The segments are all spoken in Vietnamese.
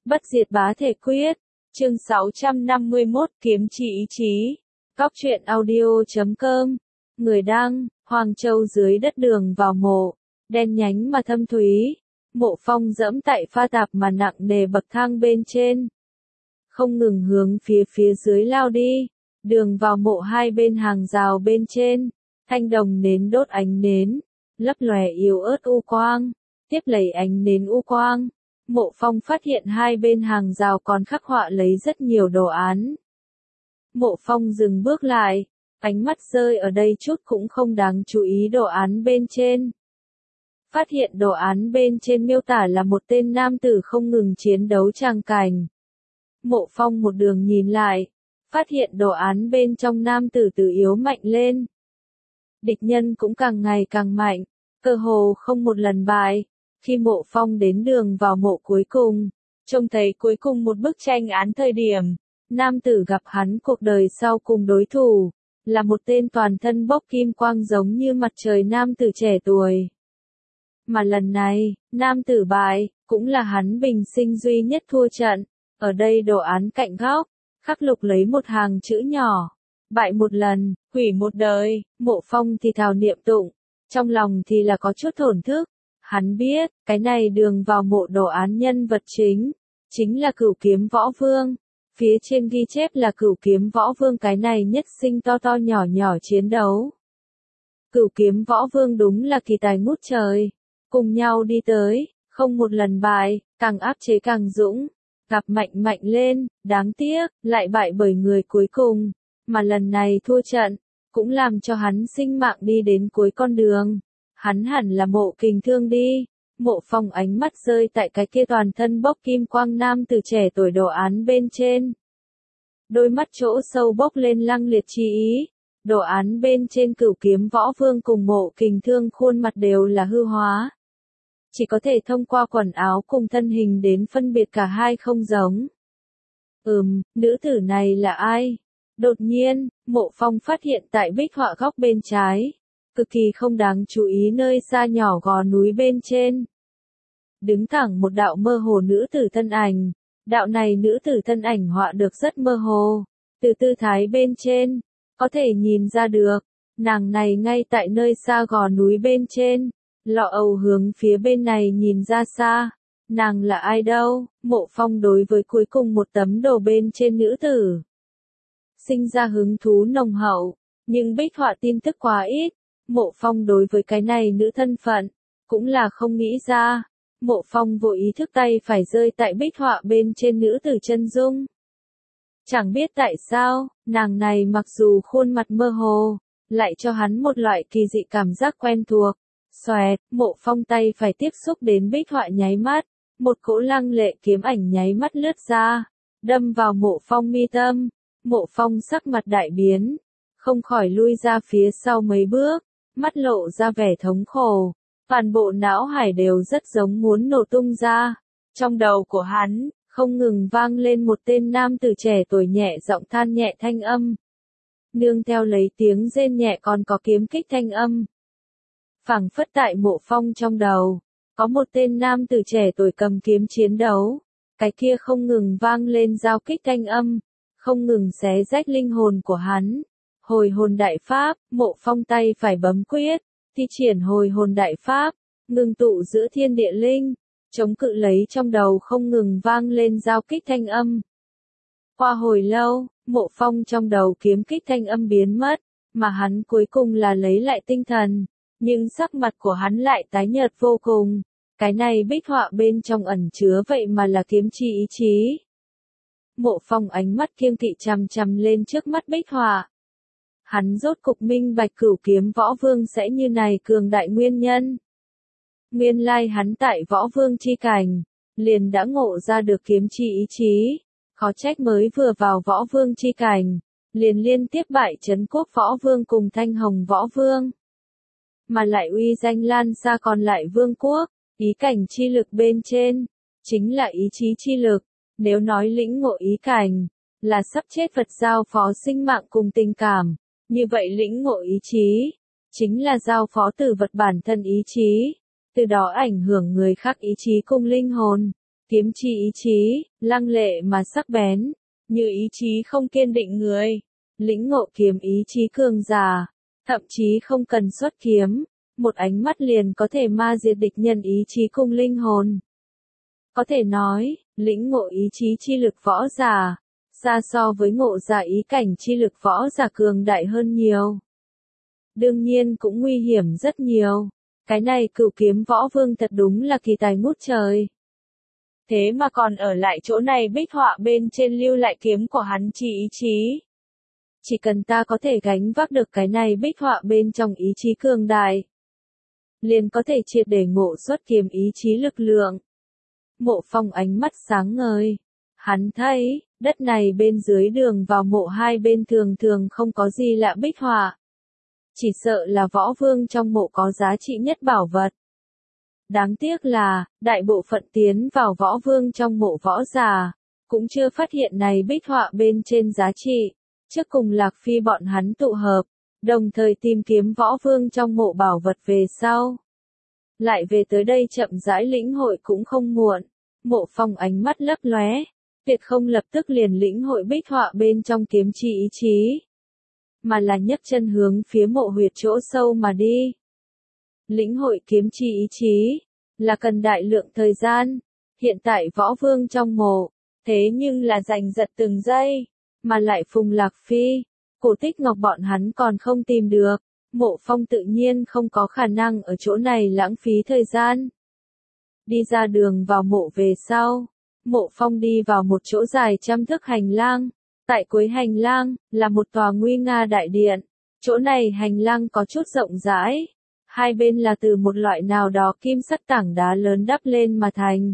Bất diệt bá thể quyết. Chương 651 kiếm chi ý chí. Góc truyện audio.com. Người đăng, Hoàng Châu dưới đất đường vào mộ. Đen nhánh mà thâm thúy. Mộ Phong dẫm tại pha tạp mà nặng nề bậc thang bên trên. Không ngừng hướng phía dưới lao đi. Đường vào mộ hai bên hàng rào bên trên. Thanh đồng nến đốt ánh nến. Lấp lòe yếu ớt u quang. Tiếp lấy ánh nến u quang. Mộ Phong phát hiện hai bên hàng rào còn khắc họa lấy rất nhiều đồ án. Mộ Phong dừng bước lại, ánh mắt rơi ở đây chút cũng không đáng chú ý đồ án bên trên. Phát hiện đồ án bên trên miêu tả là một tên nam tử không ngừng chiến đấu tràng cảnh. Mộ Phong một đường nhìn lại, phát hiện đồ án bên trong nam tử từ yếu mạnh lên. Địch nhân cũng càng ngày càng mạnh, cơ hồ không một lần bại. Khi Mộ Phong đến đường vào mộ cuối cùng, trông thấy cuối cùng một bức tranh án thời điểm, nam tử gặp hắn cuộc đời sau cùng đối thủ, là một tên toàn thân bốc kim quang giống như mặt trời nam tử trẻ tuổi. Mà lần này, nam tử bại, cũng là hắn bình sinh duy nhất thua trận. Ở đây đồ án cạnh góc, khắc lục lấy một hàng chữ nhỏ. Bại một lần, hủy một đời. Mộ Phong thì thào niệm tụng, trong lòng thì là có chút thổn thức. Hắn biết, cái này đường vào mộ đồ án nhân vật chính là Cửu Kiếm Võ Vương. Phía trên ghi chép là Cửu Kiếm Võ Vương cái này nhất sinh to to nhỏ nhỏ chiến đấu. Cửu Kiếm Võ Vương đúng là kỳ tài ngút trời. Cùng nhau đi tới, không một lần bại, càng áp chế càng dũng. Gặp mạnh lên, đáng tiếc, lại bại bởi người cuối cùng. Mà lần này thua trận, cũng làm cho hắn sinh mạng đi đến cuối con đường. Hắn hẳn là Mộ Kình Thương đi. Mộ Phong ánh mắt rơi tại cái kia toàn thân bốc kim quang nam từ trẻ tuổi đồ án bên trên. Đôi mắt chỗ sâu bốc lên lăng liệt chi ý. Đồ án bên trên Cửu Kiếm Võ Vương cùng Mộ Kình Thương khuôn mặt đều là hư hóa. Chỉ có thể thông qua quần áo cùng thân hình đến phân biệt cả hai không giống. Nữ tử này là ai? Đột nhiên, Mộ Phong phát hiện tại bích họa góc bên trái. Cực kỳ không đáng chú ý nơi xa nhỏ gò núi bên trên. Đứng thẳng một đạo mơ hồ nữ tử thân ảnh. Đạo này nữ tử thân ảnh họa được rất mơ hồ. Từ tư thái bên trên, có thể nhìn ra được, nàng này ngay tại nơi xa gò núi bên trên. Lọ ầu hướng phía bên này nhìn ra xa. Nàng là ai đâu? Mộ Phong đối với cuối cùng một tấm đồ bên trên nữ tử sinh ra hứng thú nồng hậu, nhưng bích họa tin tức quá ít. Mộ Phong đối với cái này nữ thân phận, cũng là không nghĩ ra. Mộ Phong vô ý thức tay phải rơi tại bích họa bên trên nữ tử chân dung. Chẳng biết tại sao, nàng này mặc dù khuôn mặt mơ hồ, lại cho hắn một loại kỳ dị cảm giác quen thuộc. Xoẹt, Mộ Phong tay phải tiếp xúc đến bích họa nháy mắt, một cỗ lăng lệ kiếm ảnh nháy mắt lướt ra, đâm vào Mộ Phong mi tâm. Mộ Phong sắc mặt đại biến, không khỏi lui ra phía sau mấy bước. Mắt lộ ra vẻ thống khổ, toàn bộ não hải đều rất giống muốn nổ tung ra. Trong đầu của hắn, không ngừng vang lên một tên nam tử trẻ tuổi nhẹ giọng than nhẹ thanh âm. Nương theo lấy tiếng rên nhẹ còn có kiếm kích thanh âm. Phảng phất tại Mộ Phong trong đầu, có một tên nam tử trẻ tuổi cầm kiếm chiến đấu. Cái kia không ngừng vang lên giao kích thanh âm, không ngừng xé rách linh hồn của hắn. Hồi hồn đại pháp, Mộ Phong tay phải bấm quyết, thi triển hồi hồn đại pháp, ngừng tụ giữa thiên địa linh, chống cự lấy trong đầu không ngừng vang lên giao kích thanh âm. Qua hồi lâu, Mộ Phong trong đầu kiếm kích thanh âm biến mất, mà hắn cuối cùng là lấy lại tinh thần, nhưng sắc mặt của hắn lại tái nhợt vô cùng. Cái này bích họa bên trong ẩn chứa vậy mà là kiếm chi ý chí. Mộ Phong ánh mắt kiêng kỵ chằm lên trước mắt bích họa. Hắn rốt cục minh bạch Cửu Kiếm Võ Vương sẽ như này cường đại nguyên nhân. Nguyên lai hắn tại Võ Vương chi cảnh, liền đã ngộ ra được kiếm chi ý chí, khó trách mới vừa vào Võ Vương chi cảnh, liền liên tiếp bại Trấn Quốc Võ Vương cùng Thanh Hồng Võ Vương. Mà lại uy danh lan xa còn lại vương quốc, ý cảnh chi lực bên trên, chính là ý chí chi lực, nếu nói lĩnh ngộ ý cảnh, là sắp chết vật giao phó sinh mạng cùng tình cảm. Như vậy lĩnh ngộ ý chí, chính là giao phó từ vật bản thân ý chí, từ đó ảnh hưởng người khác ý chí cùng linh hồn. Kiếm chi ý chí, lăng lệ mà sắc bén, như ý chí không kiên định người, lĩnh ngộ kiếm ý chí cường giả, thậm chí không cần xuất kiếm, một ánh mắt liền có thể ma diệt địch nhân ý chí cùng linh hồn. Có thể nói, lĩnh ngộ ý chí chi lực võ giả, xa so với ngộ ra ý cảnh chi lực võ giả cường đại hơn nhiều. Đương nhiên cũng nguy hiểm rất nhiều. Cái này Cửu Kiếm Võ Vương thật đúng là kỳ tài ngút trời. Thế mà còn ở lại chỗ này bích họa bên trên lưu lại kiếm của hắn chi ý chí. Chỉ cần ta có thể gánh vác được cái này bích họa bên trong ý chí cường đại, liền có thể triệt để ngộ xuất kiếm ý chí lực lượng. Mộ Phong ánh mắt sáng ngời. Hắn thấy, đất này bên dưới đường vào mộ hai bên thường thường không có gì lạ bích họa. Chỉ sợ là võ vương trong mộ có giá trị nhất bảo vật. Đáng tiếc là, đại bộ phận tiến vào võ vương trong mộ võ giả, cũng chưa phát hiện này bích họa bên trên giá trị. Trước cùng Lạc Phi bọn hắn tụ hợp, đồng thời tìm kiếm võ vương trong mộ bảo vật về sau. Lại về tới đây chậm rãi lĩnh hội cũng không muộn. Mộ Phong ánh mắt lấp lóe, tuyệt không lập tức liền lĩnh hội bích họa bên trong kiếm chi ý chí, mà là nhấc chân hướng phía mộ huyệt chỗ sâu mà đi. Lĩnh hội kiếm chi ý chí, là cần đại lượng thời gian, hiện tại võ vương trong mộ, thế nhưng là giành giật từng giây, mà lại Phùng Lạc Phi, Cổ Tích Ngọc bọn hắn còn không tìm được, Mộ Phong tự nhiên không có khả năng ở chỗ này lãng phí thời gian. Đi ra đường vào mộ về sau, Mộ Phong đi vào một chỗ dài trăm thước hành lang, tại cuối hành lang, là một tòa nguy nga đại điện, chỗ này hành lang có chút rộng rãi, hai bên là từ một loại nào đó kim sắt tảng đá lớn đắp lên mà thành.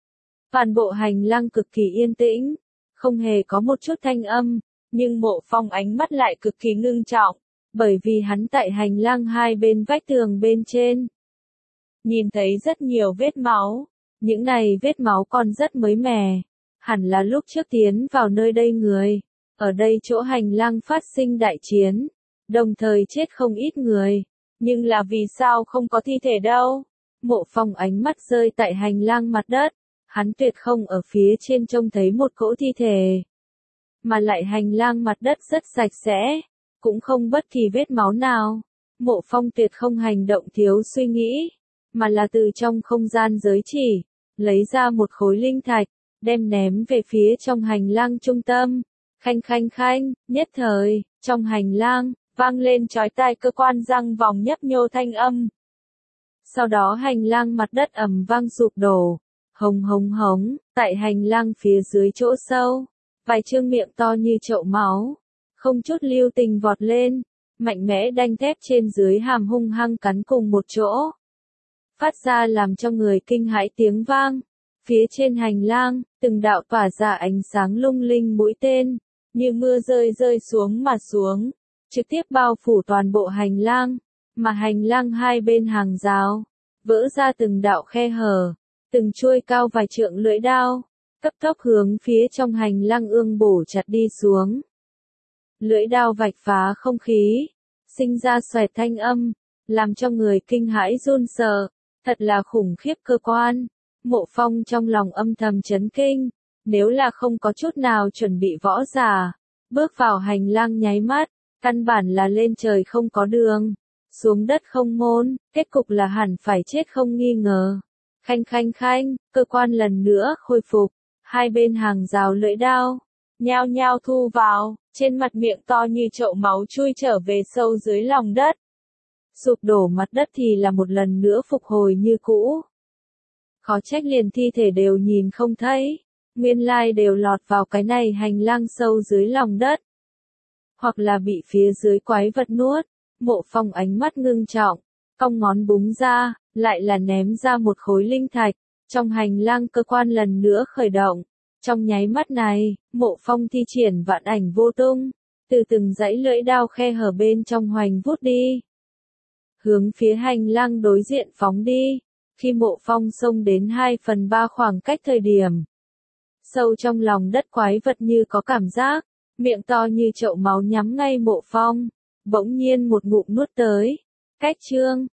Toàn bộ hành lang cực kỳ yên tĩnh, không hề có một chút thanh âm, nhưng Mộ Phong ánh mắt lại cực kỳ ngưng trọng, bởi vì hắn tại hành lang hai bên vách tường bên trên nhìn thấy rất nhiều vết máu, những này vết máu còn rất mới mẻ, hẳn là lúc trước tiến vào nơi đây người, ở đây chỗ hành lang phát sinh đại chiến, đồng thời chết không ít người, nhưng là vì sao không có thi thể đâu? Mộ Phong ánh mắt rơi tại hành lang mặt đất, hắn tuyệt không ở phía trên trông thấy một cỗ thi thể, mà lại hành lang mặt đất rất sạch sẽ, cũng không bất kỳ vết máu nào. Mộ Phong tuyệt không hành động thiếu suy nghĩ, mà là từ trong không gian giới chỉ, lấy ra một khối linh thạch, đem ném về phía trong hành lang trung tâm. Khanh khanh khanh, nhất thời, trong hành lang, vang lên chói tai cơ quan răng vòng nhấp nhô thanh âm. Sau đó hành lang mặt đất ầm vang sụp đổ, hống hống hống, tại hành lang phía dưới chỗ sâu, vài trương miệng to như chậu máu, không chút lưu tình vọt lên, mạnh mẽ đanh thép trên dưới hàm hung hăng cắn cùng một chỗ, phát ra làm cho người kinh hãi tiếng vang. Phía trên hành lang, từng đạo tỏa ra ánh sáng lung linh mũi tên, như mưa rơi rơi xuống mà xuống, trực tiếp bao phủ toàn bộ hành lang, mà hành lang hai bên hàng rào, vỡ ra từng đạo khe hở, từng chuôi cao vài trượng lưỡi đao, cấp tốc hướng phía trong hành lang ương bổ chặt đi xuống. Lưỡi đao vạch phá không khí, sinh ra xoẹt thanh âm, làm cho người kinh hãi run sợ, thật là khủng khiếp cơ quan. Mộ Phong trong lòng âm thầm chấn kinh, nếu là không có chút nào chuẩn bị võ giả, bước vào hành lang nháy mắt, căn bản là lên trời không có đường, xuống đất không môn, kết cục là hẳn phải chết không nghi ngờ. Khanh khanh khanh, cơ quan lần nữa khôi phục, hai bên hàng rào lưỡi đao, nhao nhao thu vào, trên mặt miệng to như chậu máu chui trở về sâu dưới lòng đất. Sụp đổ mặt đất thì là một lần nữa phục hồi như cũ. Khó trách liền thi thể đều nhìn không thấy, nguyên lai đều lọt vào cái này hành lang sâu dưới lòng đất. Hoặc là bị phía dưới quái vật nuốt. Mộ Phong ánh mắt ngưng trọng, cong ngón búng ra, lại là ném ra một khối linh thạch, trong hành lang cơ quan lần nữa khởi động. Trong nháy mắt này, Mộ Phong thi triển vạn ảnh vô tung, từ từng dãy lưỡi đao khe hở bên trong hoành vút đi, hướng phía hành lang đối diện phóng đi. Khi Mộ Phong xông đến 2/3 khoảng cách thời điểm, sâu trong lòng đất quái vật như có cảm giác, miệng to như chậu máu nhắm ngay Mộ Phong, bỗng nhiên một ngụm nuốt tới. Cách chương